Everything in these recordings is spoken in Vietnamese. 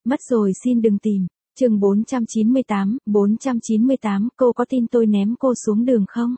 Mất rồi xin đừng tìm. Chương 498, cô có tin tôi ném cô xuống đường không?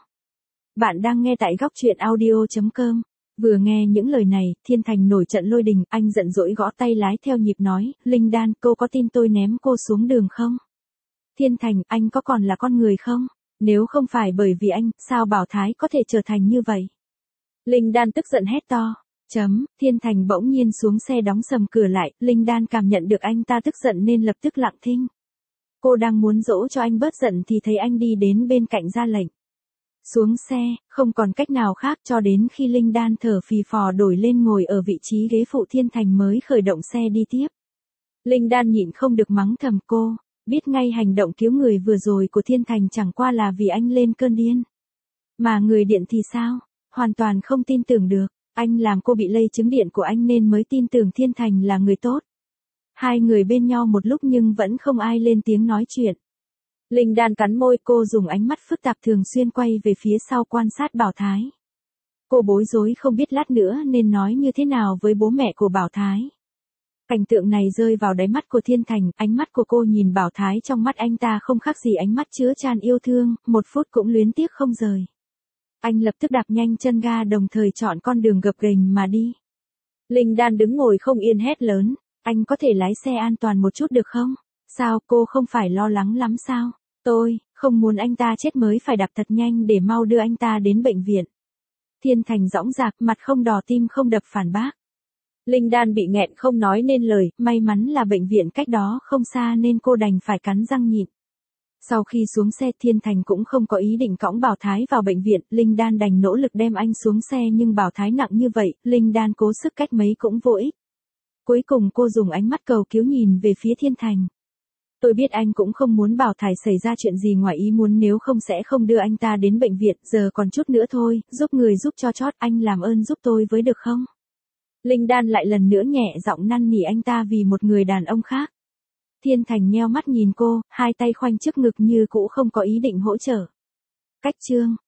Bạn đang nghe tại góc truyện audio.com. Vừa nghe những lời này, Thiên Thành nổi trận lôi đình, anh giận dỗi gõ tay lái theo nhịp nói, Linh Đan, cô có tin tôi ném cô xuống đường không? Thiên Thành, anh có còn là con người không? Nếu không phải bởi vì anh, sao Bảo Thái có thể trở thành như vậy? Linh Đan tức giận hét to. Thiên Thành bỗng nhiên xuống xe đóng sầm cửa lại, Linh Đan cảm nhận được anh ta tức giận nên lập tức lặng thinh. Cô đang muốn dỗ cho anh bớt giận thì thấy anh đi đến bên cạnh ra lệnh. Xuống xe, không còn cách nào khác cho đến khi Linh Đan thở phì phò đổi lên ngồi ở vị trí ghế phụ Thiên Thành mới khởi động xe đi tiếp. Linh Đan nhịn không được mắng thầm cô, biết ngay hành động cứu người vừa rồi của Thiên Thành chẳng qua là vì anh lên cơn điên. Mà người điện thì sao? Hoàn toàn không tin tưởng được, anh làm cô bị lây chứng điện của anh nên mới tin tưởng Thiên Thành là người tốt. Hai người bên nhau một lúc nhưng vẫn không ai lên tiếng nói chuyện. Linh Đan cắn môi, cô dùng ánh mắt phức tạp thường xuyên quay về phía sau quan sát Bảo Thái. Cô bối rối không biết lát nữa nên nói như thế nào với bố mẹ của Bảo Thái. Cảnh tượng này rơi vào đáy mắt của Thiên Thành, ánh mắt của cô nhìn Bảo Thái trong mắt anh ta không khác gì ánh mắt chứa tràn yêu thương, một phút cũng luyến tiếc không rời. Anh lập tức đạp nhanh chân ga đồng thời chọn con đường gập ghềnh mà đi. Linh Đan đứng ngồi không yên hét lớn, anh có thể lái xe an toàn một chút được không? Sao, cô không phải lo lắng lắm sao? Tôi không muốn anh ta chết mới phải đạp thật nhanh để mau đưa anh ta đến bệnh viện. Thiên Thành dõng dạc, mặt không đỏ tim không đập phản bác. Linh Đan bị nghẹn không nói nên lời, may mắn là bệnh viện cách đó không xa nên cô đành phải cắn răng nhịn. Sau khi xuống xe, Thiên Thành cũng không có ý định cõng Bảo Thái vào bệnh viện, Linh Đan đành nỗ lực đem anh xuống xe nhưng Bảo Thái nặng như vậy, Linh Đan cố sức cách mấy cũng vô ích. Cuối cùng cô dùng ánh mắt cầu cứu nhìn về phía Thiên Thành. Tôi biết anh cũng không muốn Bảo Thái xảy ra chuyện gì ngoài ý muốn, nếu không sẽ không đưa anh ta đến bệnh viện, giờ còn chút nữa thôi, giúp người giúp cho chót, anh làm ơn giúp tôi với được không? Linh Đan lại lần nữa nhẹ giọng năn nỉ anh ta vì một người đàn ông khác. Thiên Thành nheo mắt nhìn cô, hai tay khoanh trước ngực như cũ không có ý định hỗ trợ. Cách chương